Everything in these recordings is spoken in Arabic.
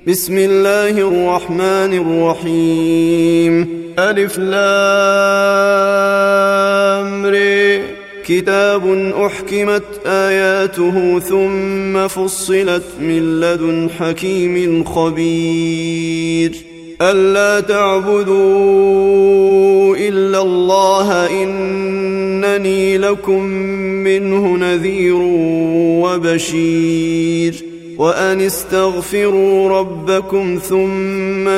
بسم الله الرحمن الرحيم. ألف لام ر. كتاب أحكمت آياته ثم فصلت من لدن حكيم خبير. ألا تعبدوا إلا الله إنني لكم منه نذير وبشير. وأن استغفروا ربكم ثم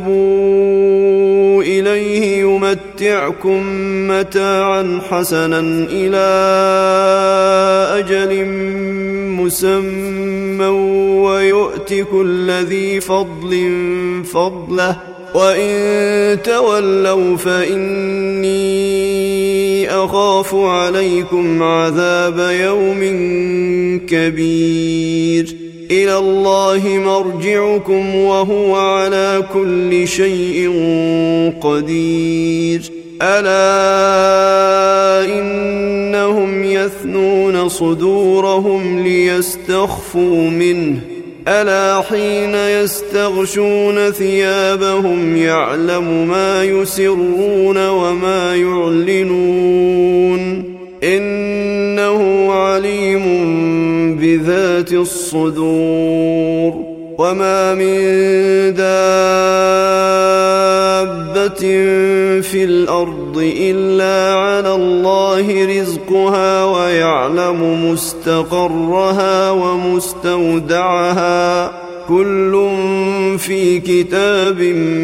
توبوا إليه يمتعكم متاعا حسنا إلى أجل مسمى ويؤت كل ذي فضل فضله وإن تولوا فإني أخاف عليكم عذاب يوم كبير. إلى الله مرجعكم وهو على كل شيء قدير. ألا إنهم يثنون صدورهم ليستخفوا منه ألا حين يستغشون ثيابهم يعلم ما يسرون وما يعلنون إنه عليم بذات الصدور. وما من دابة في الأرض إلا على الله رزقها ويعلم مستقرها ومستودعها كل في كتاب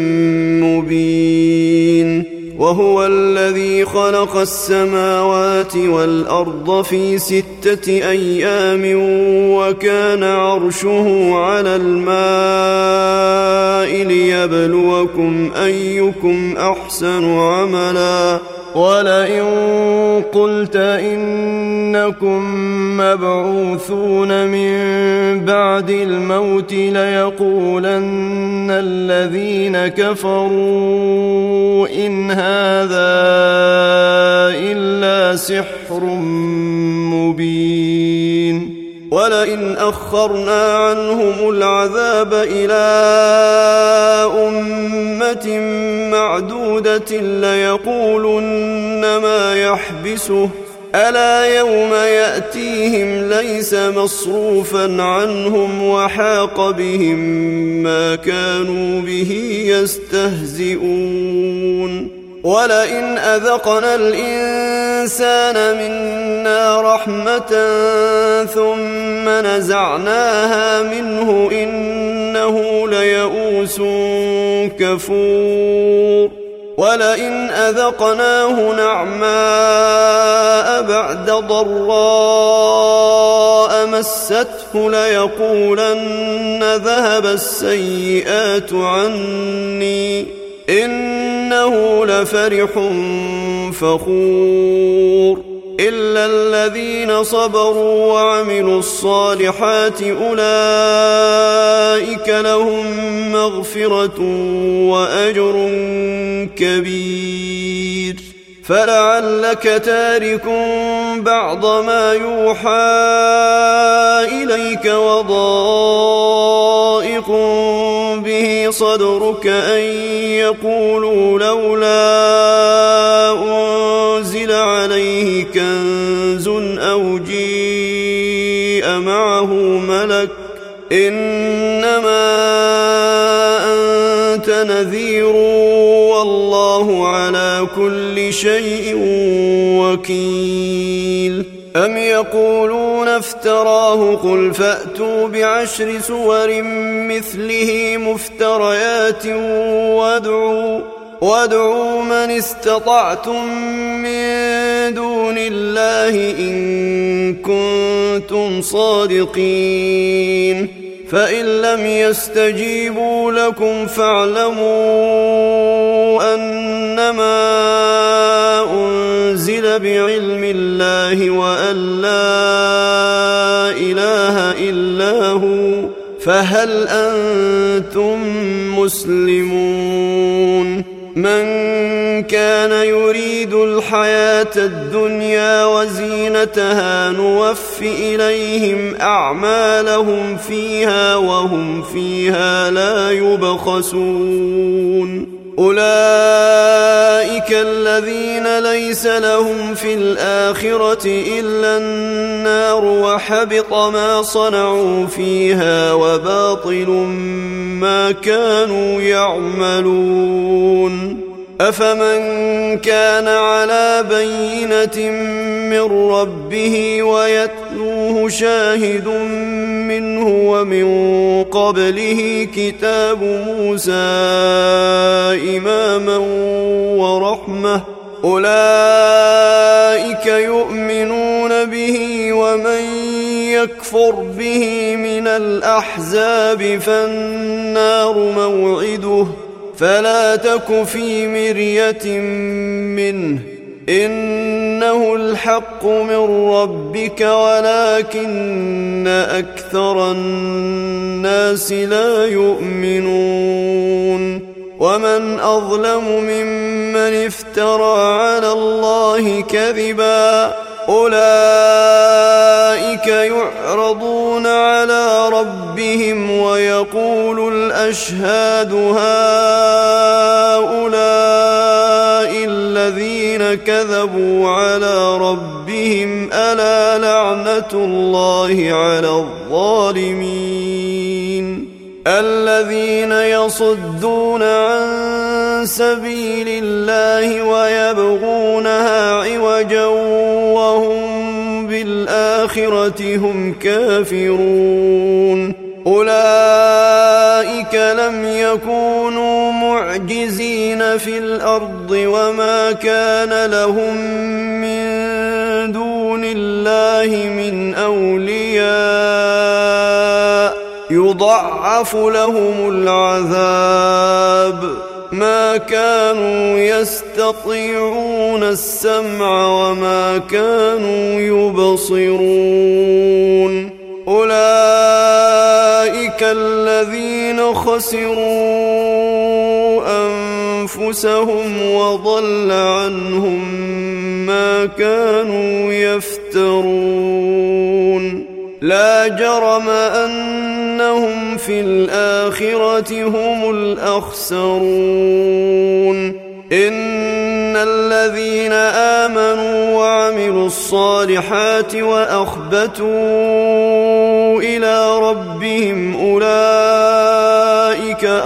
مبين. وهو الذي خلق السماوات والأرض في 6 أيام وكان عرشه على الماء ليبلوكم أيكم أحسن عملا. ولئن قلت إنكم مبعوثون من بعد الموت ليقولن الذين كفروا إن هذا إلا سحر مبين. ولئن أخرنا عنهم العذاب إلى أمة معدودة ليقولن ما يحبسه ألا يوم يأتيهم ليس مصروفا عنهم وحاق بهم ما كانوا به يستهزئون. ولئن أذقنا الإنسان منا رحمة ثم نزعناها منه إنه ليئوس كفور. ولئن أذقناه نعماء بعد ضراء مسته ليقولن ذهب السيئات عني إنه لفرح فخور. إلا الذين صبروا وعملوا الصالحات أولئك لهم مغفرة وأجر كبير. فلعلك تارك بعض ما يوحى إليك وضائق به صدرك أن يقولوا لولا أنزل عليه كنز أو جيء معه ملك إنما أنت نذير والله على كل شيء وكيل. أم يقولون افتراه قل فأتوا ب10 سور مثله مفتريات وادعوا من استطعتم من دون الله إن كنتم صادقين. فإن لم يستجيبوا لكم فاعلموا أنما أنزل بعلم الله وأن لا إله إلا هو فهل أنتم مسلمون. من كان يريد الحياة الدنيا وزينتها نوف إليهم أعمالهم فيها وهم فيها لا يبخسون أولئك الذين ليس لهم في الآخرة إلا النار وحبط ما صنعوا فيها وباطل ما كانوا يعملون أفمن كان على بينة من ربه ويتلوه شاهد منه ومن قبله كتاب موسى إماما ورحمة أولئك يؤمنون به ومن يكفر به من الأحزاب فالنار موعده فلا تك في مرية منه إنه الحق من ربك ولكن أكثر الناس لا يؤمنون ومن أظلم ممن افترى على الله كذبا أولئك يعرضون على ربهم ويقول الأشهاد هؤلاء الذين كذبوا على ربهم ألا لعنة الله على الظالمين الذين يصدون عن سبيل الله ويبغونها عوجا وهم بالآخرة هم كافرون أولئك لم يكونوا معجزين في الأرض وما كان لهم من دون الله من أولياء يضعف لهم العذاب ما كانوا يستطيعون السمع وما كانوا يبصرون أولئك الذين خسروا أنفسهم وضل عنهم ما كانوا يفترون لا جرم أنهم في الآخرة هم الأخسرون إن الذين آمنوا وعملوا الصالحات وأخبتوا إلى ربهم أولئك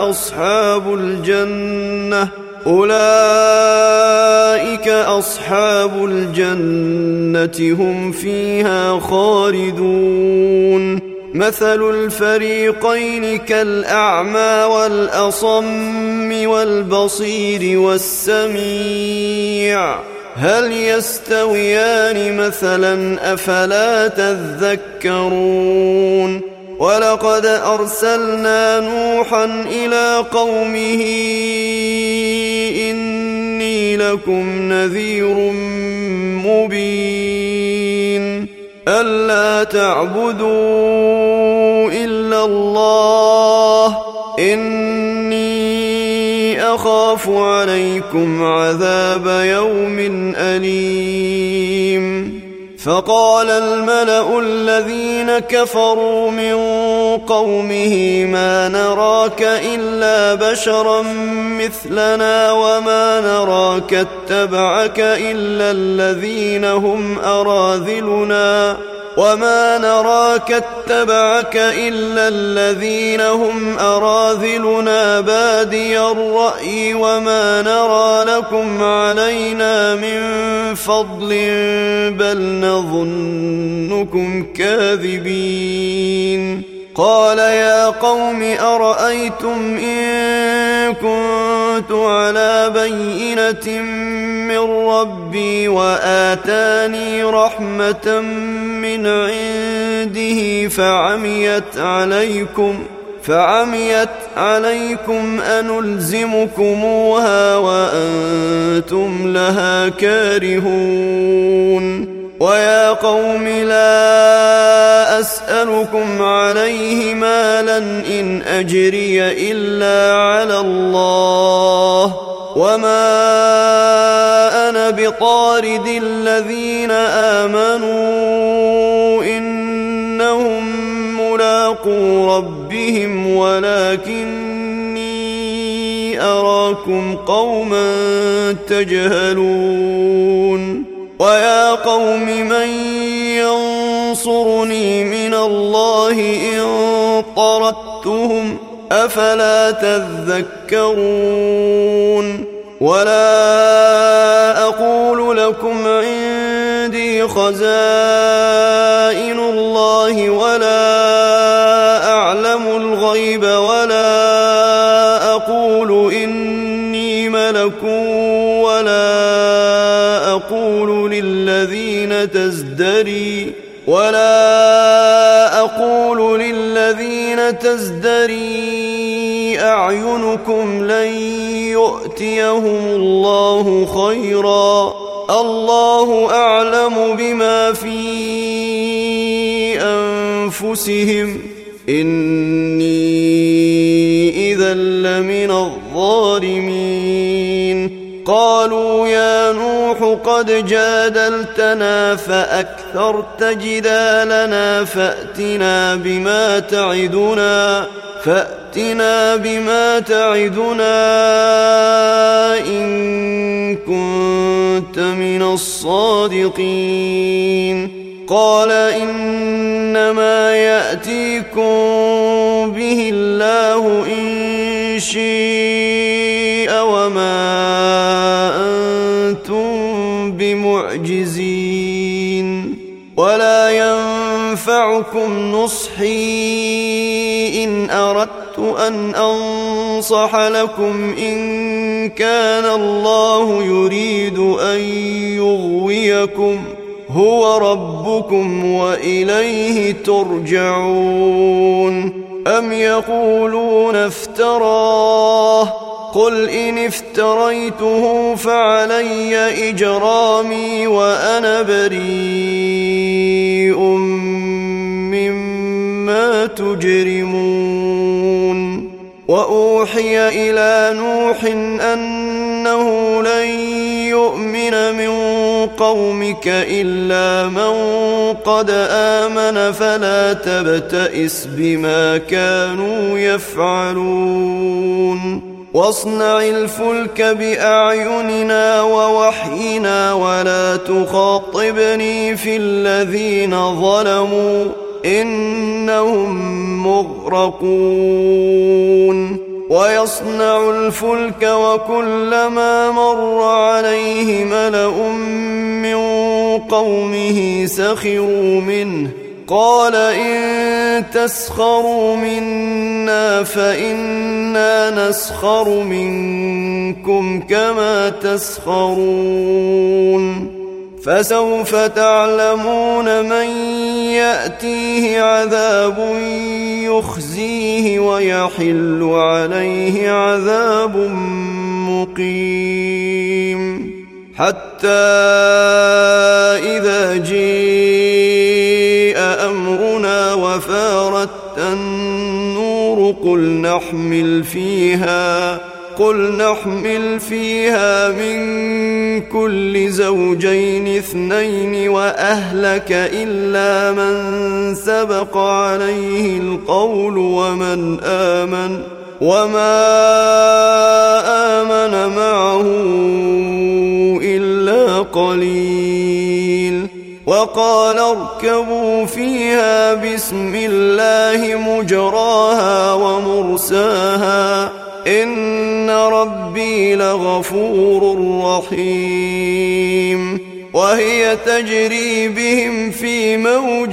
أصحاب الجنة هم فيها خالدون مثل الفريقين كالأعمى والأصم والبصير والسميع هل يستويان مثلا أفلا تذكرون ولقد أرسلنا نوحا إلى قومه إني لكم نذير مبين ألا تعبدوا إلا الله إني أخاف عليكم عذاب يوم أليم فقال الملأ الذين كفروا من قومه ما نراك إلا بشرا مثلنا وما نراك اتبعك إلا الذين هم أراذلنا بادي الرأي وما نرى لكم علينا من فضل بل نظنكم كاذبين قال يا قوم أرأيتم إن كنت على بينة من ربي وآتاني رحمة من عنده فعميت عليكم أنلزمكموها وأنتم لها كارهون ويا قوم لا أسألكم عليه مالا إن أجري إلا على الله وما أنا بطارد الذين آمنوا إنهم ملاقو ربهم ولكني أراكم قوما تجهلون ويا قوم من ينصرني من الله إن طردتهم أفلا تذكرون ولا أقول لكم عندي خزائن الله ولا أعلم الغيب ولا أقول إني ملك ولا أقول للذين تزدري أعينكم لن يؤتيهم الله خيرا الله أعلم بما في أنفسهم إني إذا لمن الظالمين قالوا يا نوح قد جادلتنا فأكثرت جدالنا فأتنا بما تعدنا إن كنت من الصادقين قال إنما يأتيكم به الله إن شاء وما أنتم بمعجزين ولا ينفعكم نصحي إن أردت أن أنصح لكم إن كان الله يريد أن يغويكم هو ربكم وإليه ترجعون أم يقولون افتراه قل إن افتريته فعلي إجرامي وأنا بريء مما تجرمون وأوحي إلى نوح أنه لن يؤمن من قومك إلا من قد آمن فلا تبتئس بما كانوا يفعلون واصنع الفلك بأعيننا ووحينا ولا تخاطبني في الذين ظلموا إنهم مغرقون ويصنع الفلك وكلما مر عليه ملأ من قومه سخروا منه قال إن تسخروا منا فإنا نسخر منكم كما تسخرون فسوف تعلمون من يأتيه عذاب يخزيه ويحل عليه عذاب مقيم حتى إذا جاء أمرنا وفارت النور قل نحمل فيها من كل زوجين اثنين وأهلك إلا من سبق عليه القول وما آمن معه إلا قليل وقال اركبوا فيها بسم الله مجراها ومرساها إن ربي لغفور رحيم وهي تجري بهم في موج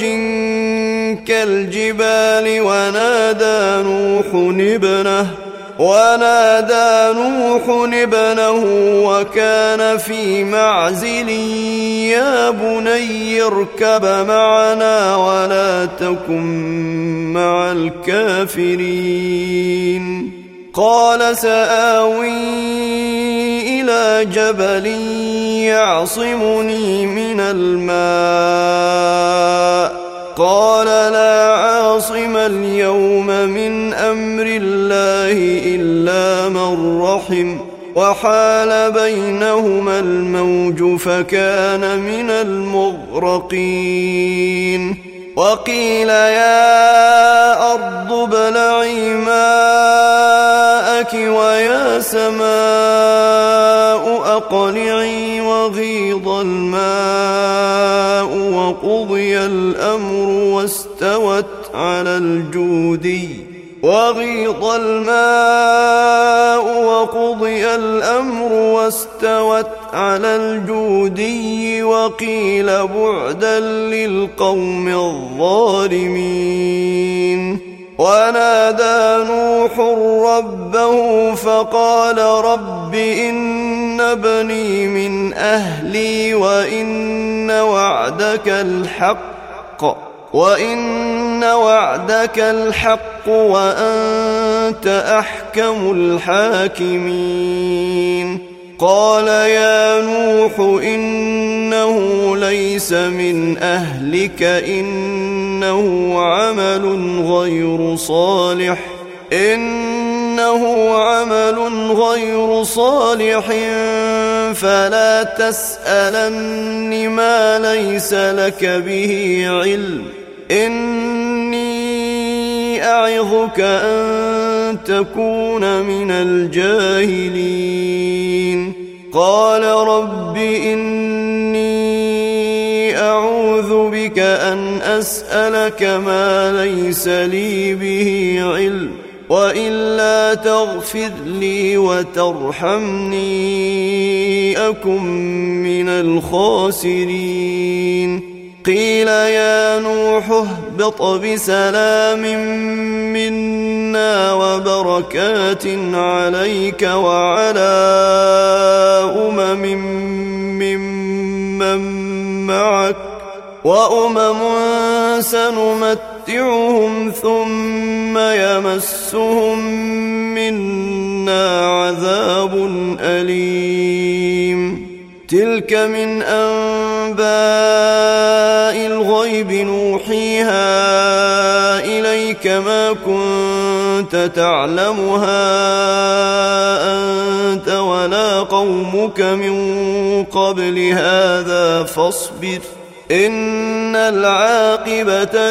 كالجبال ونادى نوح ابنه وكان في معزل يا بني اركب معنا ولا تكن مع الكافرين قال سآوي إلى جبل يعصمني من الماء قال لا عاصم اليوم من أمر الله إلا من رحم وحال بينهما الموج فكان من المغرقين وقيل يا أرض ابلعي ماءك ويا سماء أقلعي وغيض الماء وقضي الأمر واستوت على الجودي وقيل بعدا للقوم الظالمين ونادى نوح ربه فقال رب إن ابني من أهلي وإن وعدك الحق وأنت أحكم الحاكمين قال يا نوح إنه ليس من أهلك إنه عمل غير صالح فلا تسألن ما ليس لك به علم إني أعظك أن تكون من الجاهلين قال رب إني أعوذ بك أن أسألك ما ليس لي به علم وإلا تغفر لي وترحمني أكن من الخاسرين قيل يا نوح اهبط بسلام منا وبركات عليك وعلى ممن معك وأمم سنمتعهم ثم يمسهم منا عذاب أليم تلك من أنباء الغيب نوحيها إليك ما كنت تعلمها أنت ولا قومك من قبل هذا فاصبر إن العاقبة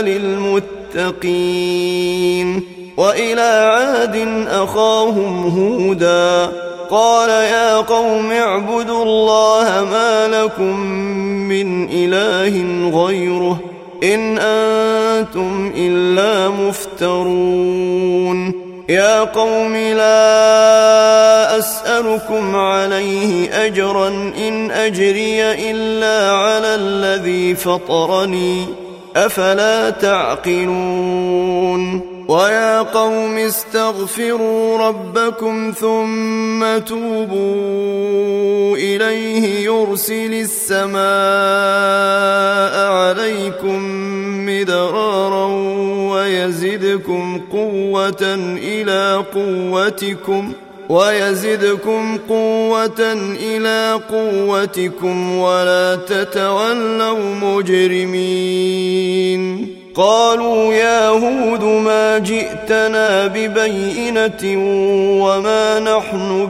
للمتقين وإلى عاد أخاهم هودا قال يا قوم اعبدوا الله ما لكم من إله غيره إن أنتم إلا مفترون يا قوم لا أسألكم عليه أجرا إن أجري إلا على الذي فطرني أفلا تعقلون ويا قوم استغفروا ربكم ثم توبوا إليه يرسل السماء عليكم مدرارا ويزدكم قوة إلى قوتكم ولا تتولوا مجرمين قالوا يا هود ما جئتنا ببينة وما نحن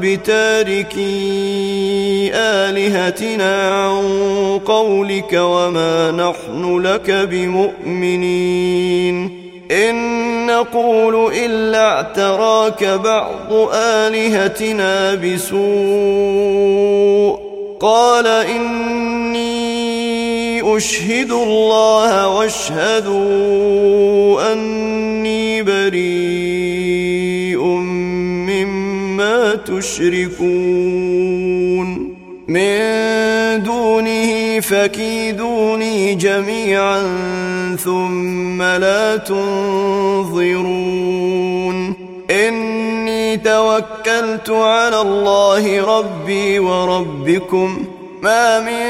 بتاركي آلهتنا عن قولك وما نحن لك بمؤمنين إن نقول إلا اعتراك بعض آلهتنا بسوء قال إني أشهد الله واشهدوا أني بريء مما تشركون من دونه فكيدوني جميعا ثم لا تنظرون إني توكلت على الله ربي وربكم ما من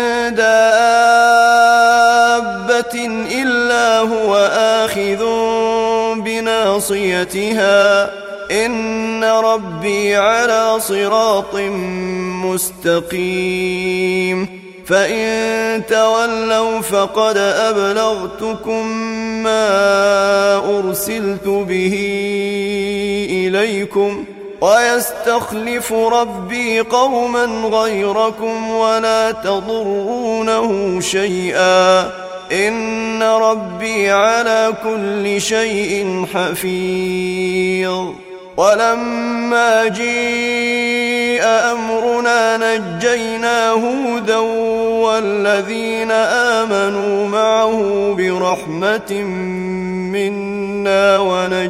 دابة إلا هو آخذ بناصيتها إن ربي على صراط مستقيم فإن تولوا فقد أبلغتكم ما أرسلت به إليكم ويستخلف ربي قوما غيركم ولا تضرونه شيئا إن ربي على كل شيء حفيظ. ولما جيء أمرنا نجينا هودا والذين آمنوا معه برحمة منا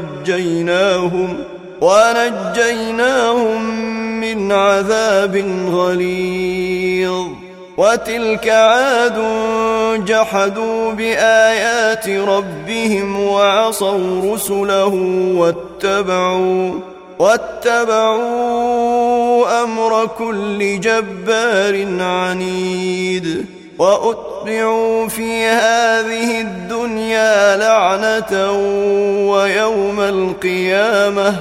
ونجيناهم من عذاب غليظ. وتلك عاد جحدوا بآيات ربهم وعصوا رسله واتبعوا أمر كل جبار عنيد. وأتبعوا في هذه الدنيا لعنة ويوم القيامة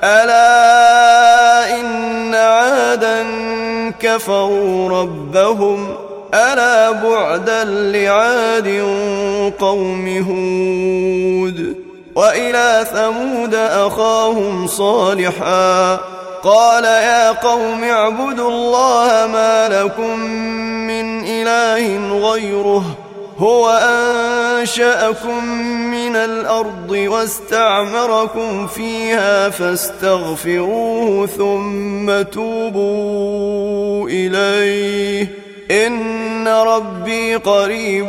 ألا إن عادا كفروا ربهم ألا بعدا لعاد قوم هود. وإلى ثمود أخاهم صالحا قال يا قوم اعبدوا الله ما لكم من إله غيره هو أنشأكم من الأرض واستعمركم فيها فاستغفروه ثم توبوا إليه إن ربي قريب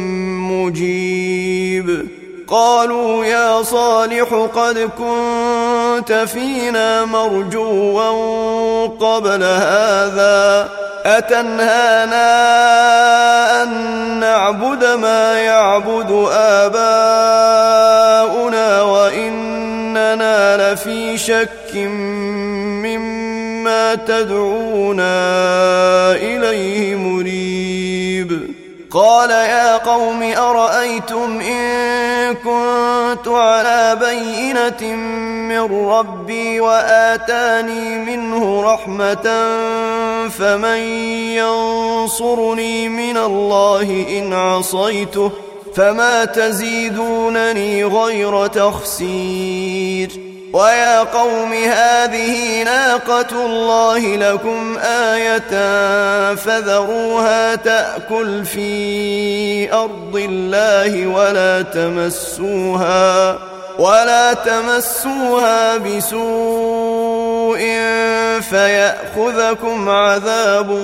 مجيب. قالوا يا صالح قد كنت فينا مرجوا قبل هذا أتنهانا أن نعبد ما يعبد آباؤنا وإننا لفي شك مما تدعونا إليه مريب. قال يا قوم أرأيتم إن كنت على بينة من ربي وآتاني منه رحمة فمن ينصرني من الله إن عصيته فما تزيدونني غير تخسير. ويا قوم هذه ناقة الله لكم آية فذروها تأكل في أرض الله ولا تمسوها بسوء فيأخذكم عذاب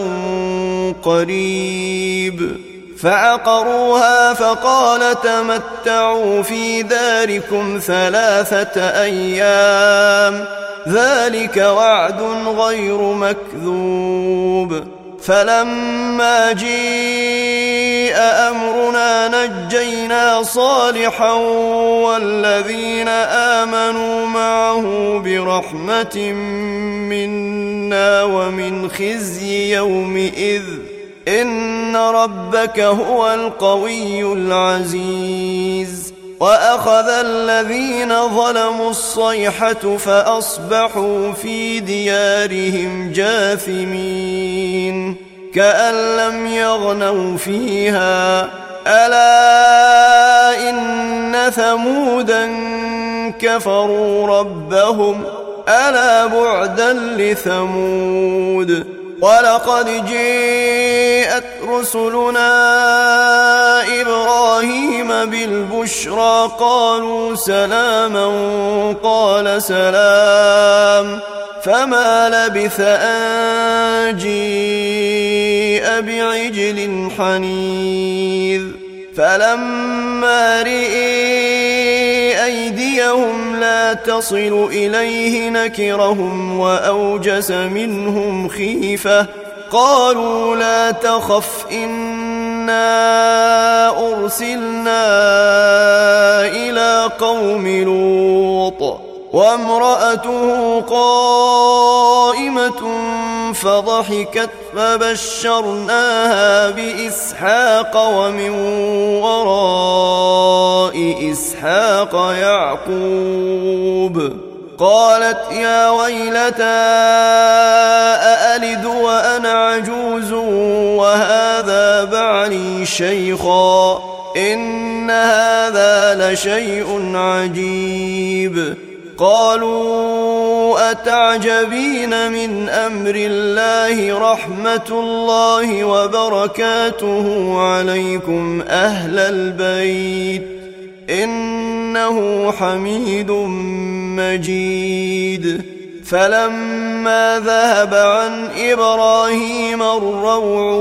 قريب. فعقروها فقال تمتعوا في داركم 3 أيام ذلك وعد غير مكذوب. فلما جيء أمرنا نجينا صالحا والذين آمنوا معه برحمة منا ومن خزي يومئذ إن ربك هو القوي العزيز. وأخذ الذين ظلموا الصيحة فأصبحوا في ديارهم جاثمين كأن لم يغنوا فيها ألا إن ثمودا كفروا ربهم ألا بعدا لثمود. ولقد جاءت رسلنا إبراهيم بالبشرى قالوا سلاما قال سلام فما لبث أن جيء بعجل حنيذ. فلما رئي أيديهم لا تصل إليه نكرهم وأوجس منهم خيفة قالوا لا تخف إنا أرسلنا إلى قوم لوط وامرأته قائمة فضحكت فبشرناها بإسحاق ومن وراء إسحاق يعقوب. قالت يا ويلتى أألد وأنا عجوز وهذا بعلي شيخا إن هذا لشيء عجيب. قالوا أتعجبين من أمر الله رحمة الله وبركاته عليكم أهل البيت إنه حميد مجيد. فلما ذهب عن إبراهيم الروع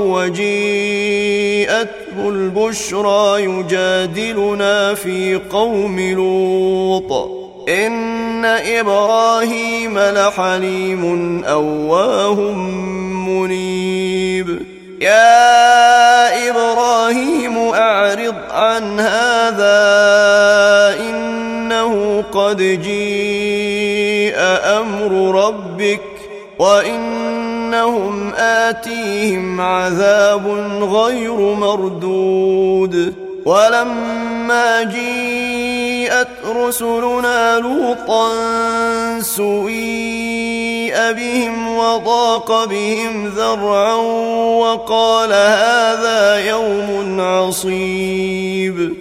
وجيءته البشرى يجادلنا في قوم لوط إن إبراهيم لحليم أواه منيب. يا إبراهيم أعرض عن هذا إنه قد جيء أمر ربك وإنهم آتيهم عذاب غير مردود. ولما جيءت رسلنا لوطا سوء بهم وضاق بهم ذرعا وقال هذا يوم عصيب.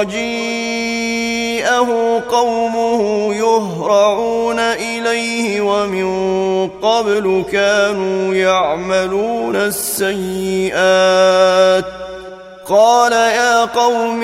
وجيءه قومه يهرعون إليه ومن قبل كانوا يعملون السيئات. قال يا قوم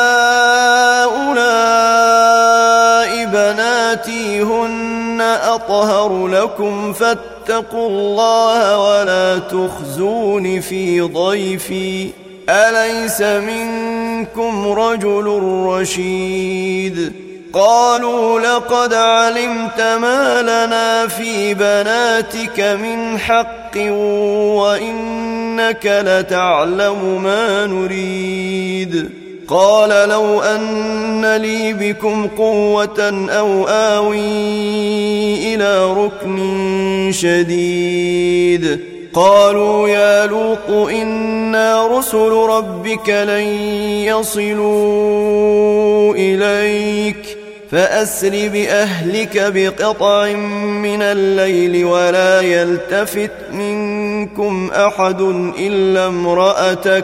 هؤلاء بناتي هن أطهر لكم فاتقوا الله ولا تخزون في ضيفي أليس منكم رجل رشيد. قالوا لقد علمت ما لنا في بناتك من حق وإنك لتعلم ما نريد. قال لو أن لي بكم قوة أو آوي إلى ركن شديد. قالوا يا لوط إنا رسل ربك لن يصلوا إليك فأسر بأهلك بقطع من الليل ولا يلتفت منكم أحد إلا امرأتك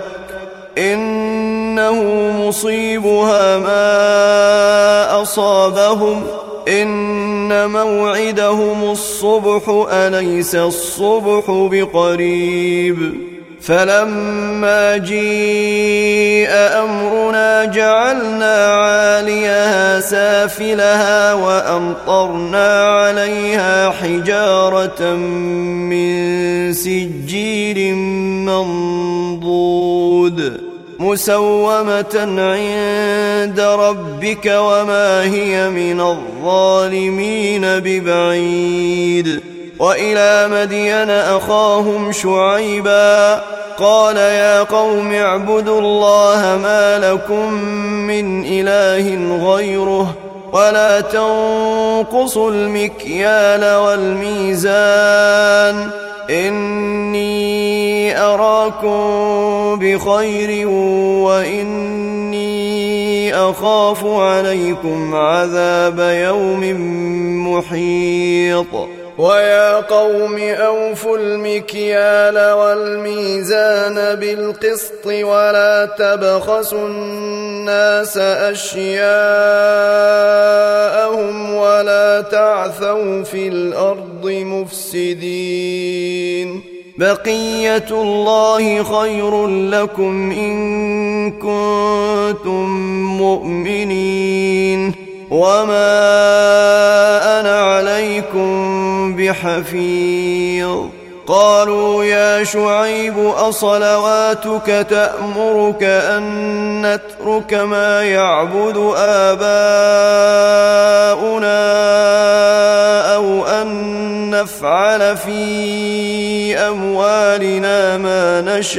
إنه مصيبها ما أصابهم إن موعدهم الصبح أليس الصبح بقريب. فلما جيء أمرنا جعلنا عاليها سافلها وأمطرنا عليها حجارة من سجيل منضود مسومة عند ربك وما هي من الظالمين ببعيد. وإلى مدين أخاهم شعيبا قال يا قوم اعبدوا الله ما لكم من إله غيره ولا تنقصوا المكيال والميزان إني أراكم بخير وإني أخاف عليكم عذاب يوم محيط. ويا قوم أوفوا المكيال والميزان بالقسط ولا تبخسوا الناس أشياءهم ولا تعثوا في الأرض مفسدين. بقية الله خير لكم إن كنتم مؤمنين وما أنا عليكم بحفيظ. قالوا يا شعيب أصلواتك تأمرك أن نترك ما يعبد آباؤنا أو أن نفعل في أموالنا ما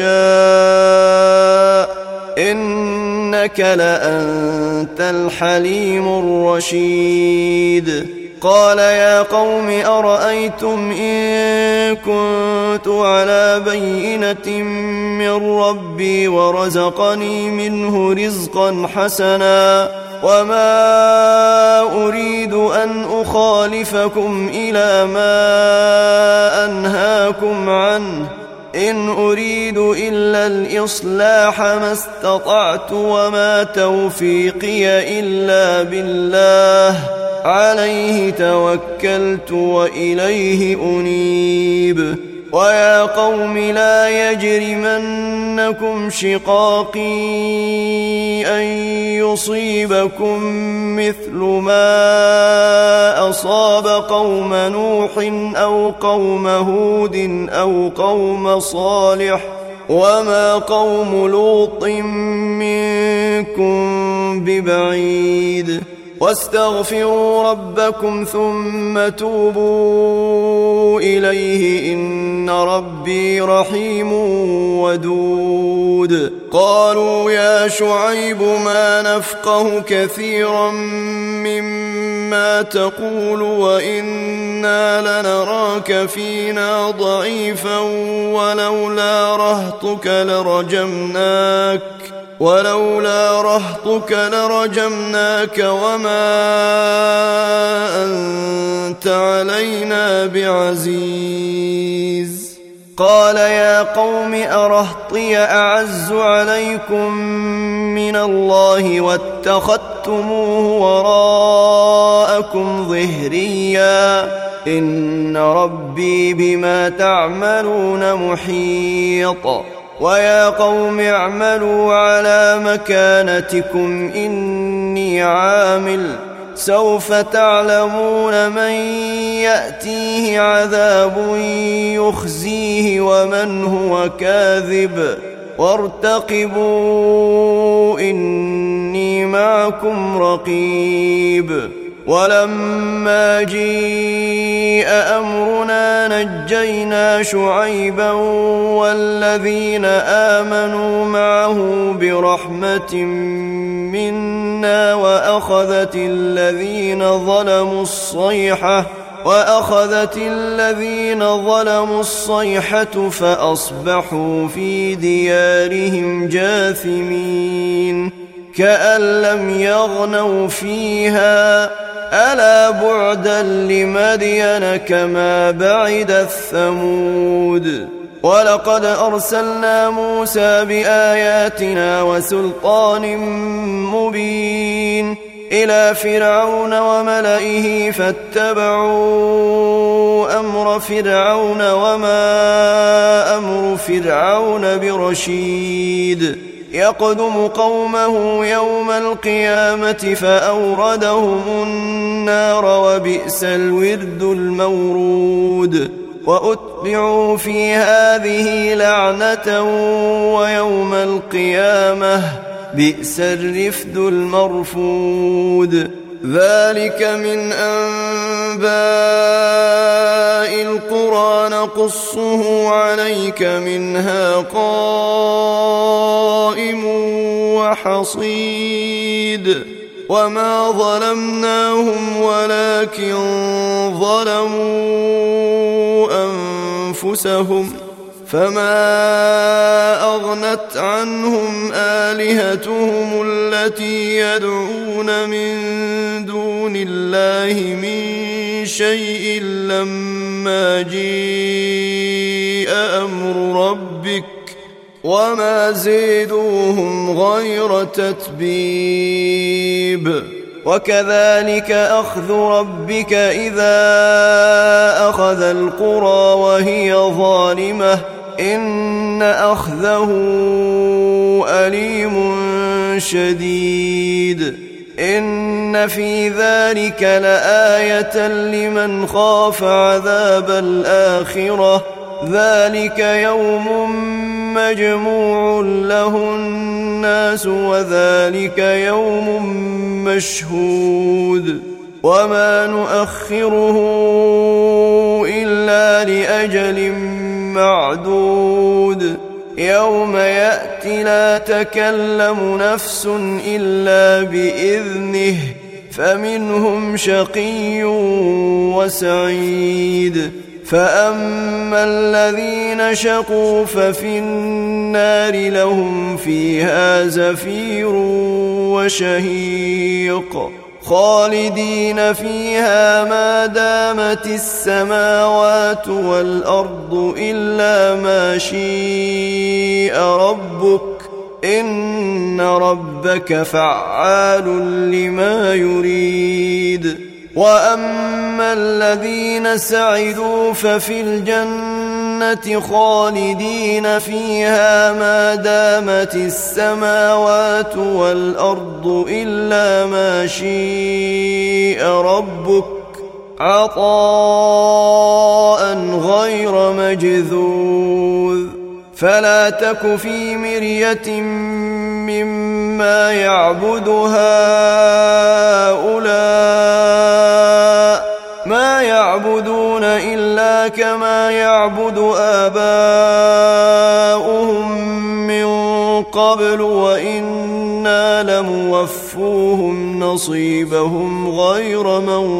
نشاء إنك لأنت الحليم الرشيد. قال يا قوم أرأيتم إن كنت على بينة من ربي ورزقني منه رزقا حسنا وما أريد أن أخالفكم إلى ما أنهاكم عنه إن أريد إلا الإصلاح ما استطعت وما توفيقي إلا بالله عليه توكلت وإليه أنيب ويا قوم لا يجرمنكم شقاقي أن يصيبكم مثل ما أصاب قوم نوح أو قوم هود أو قوم صالح وما قوم لوط منكم ببعيد واستغفروا ربكم ثم توبوا إليه إن ربي رحيم ودود قالوا يا شعيب ما نفقه كثيرا مما تقول وإنا لنراك فينا ضعيفا ولولا رهطك لرجمناك وما أنت علينا بعزيز قال يا قوم أرهطي أعز عليكم من الله واتخذتموه وراءكم ظهريا إن ربي بما تعملون محيط ويا قوم اعملوا على مكانتكم إني عامل سوف تعلمون من يأتيه عذاب يخزيه ومن هو كاذب وارتقبوا إني معكم رقيب ولما جيء أمرنا نجينا شعيبا والذين آمنوا معه برحمة منا وأخذت الذين ظلموا الصيحة فأصبحوا في ديارهم جاثمين كأن لم يغنوا فيها ألا بعدا لمدين كما بعدت ثمود ولقد أرسلنا موسى بآياتنا وسلطان مبين إلى فرعون وملئه فاتبعوا أمر فرعون وما أمر فرعون برشيد يقدم قومه يوم القيامة فأوردهم النار وبئس الورد المورود وأتبعوا في هذه لعنة ويوم القيامة بئس الرفد المرفود ذلك من أنباء القرى نقصه عليك منها قائم وحصيد وما ظلمناهم ولكن ظلموا أنفسهم فما أغنت عنهم آلهتهم التي يدعون من دون الله من شيء لما جيء أمر ربك وما زيدوهم غير تتبيب وكذلك أخذ ربك إذا أخذ القرى وهي ظالمة إن أخذه أليم شديد إن في ذلك لآية لمن خاف عذاب الآخرة ذلك يوم مجموع له الناس وذلك يوم مشهود وما نؤخره إلا لأجل معدود يوم يأتي لا تكلم نفس إلا بإذنه فمنهم شقي وسعيد فأما الذين شقوا ففي النار لهم فيها زفير وشهيق خالدين فيها ما دامت السماوات والأرض إلا ما شاء ربك إن ربك فعال لما يريد وأما الذين سعدوا ففي الجنة خالدين فيها ما دامت السماوات والأرض إلا ما شاء ربك عطاء غير مجذوذ فلا تك في مرية مما يعبد هؤلاء ما يعبدون إلا كما يعبد آباؤهم من قبل وإنا لموفوهم نصيبهم غير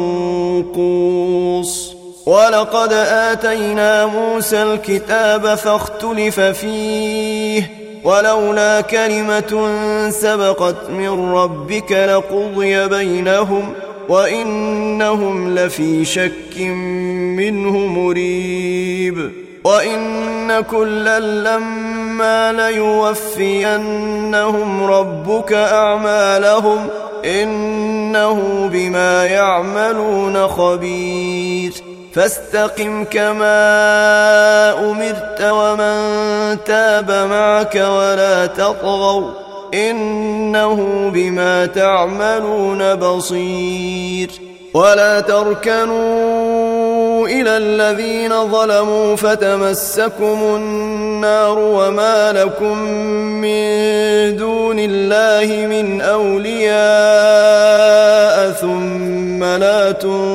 منقوص ولقد آتينا موسى الكتاب فاختلف فيه ولولا كلمة سبقت من ربك لقضي بينهم وإنهم لفي شك منه مريب وإن كلا لما ليوفينهم ربك أعمالهم إنه بما يعملون خبير فاستقم كما أمرت ومن تاب معك ولا تطغوا إنه بما تعملون بصير ولا تركنوا إلى الذين ظلموا فتمسكم النار وما لكم من دون الله من أولياء ثم لا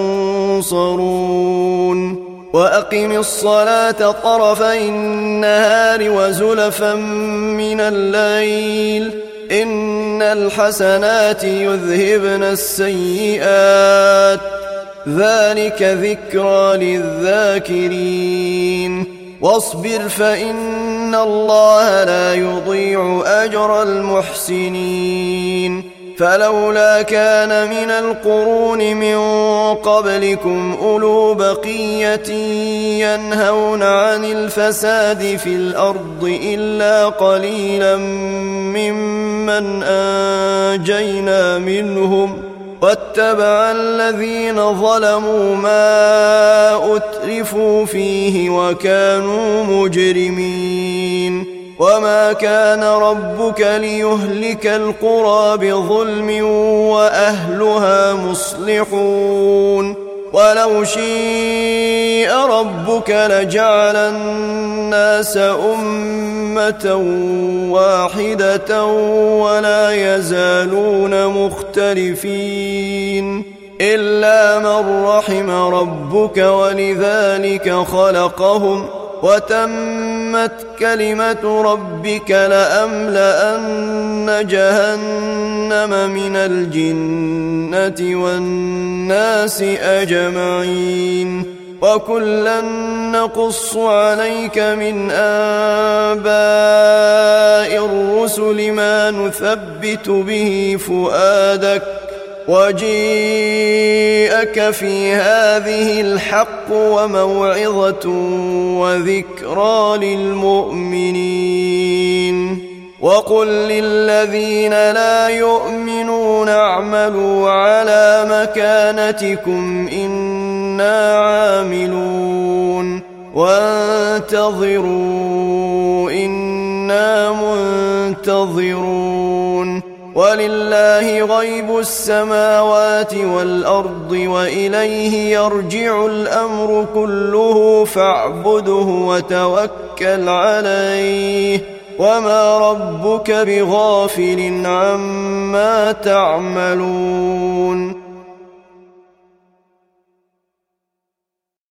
تنصرون وأقم الصلاة طرفي النهار وزلفا من الليل إن الحسنات يذهبن السيئات ذلك ذكرى للذاكرين واصبر فإن الله لا يضيع أجر المحسنين فلولا كان من القرون من قبلكم أولو بقية ينهون عن الفساد في الأرض إلا قليلا ممن أنجينا منهم واتبع الذين ظلموا ما أترفوا فيه وكانوا مجرمين وما كان ربك ليهلك القرى بظلم وأهلها مصلحون ولو شيء ربك لجعل الناس أمة واحدة ولا يزالون مختلفين إلا من رحم ربك ولذلك خلقهم وتمت كلمة ربك لأملأن جهنم من الجنة والناس أجمعين وكلا نقص عليك من أنباء الرسل ما نثبت به فؤادك وجيءك في هذه الحق وموعظة وذكرى للمؤمنين وقل للذين لا يؤمنون اعملوا على مكانتكم إنا عاملون وانتظروا إنا منتظرون ولله غيب السماوات والأرض وإليه يرجع الأمر كله فاعبده وتوكل عليه وما ربك بغافل عما تعملون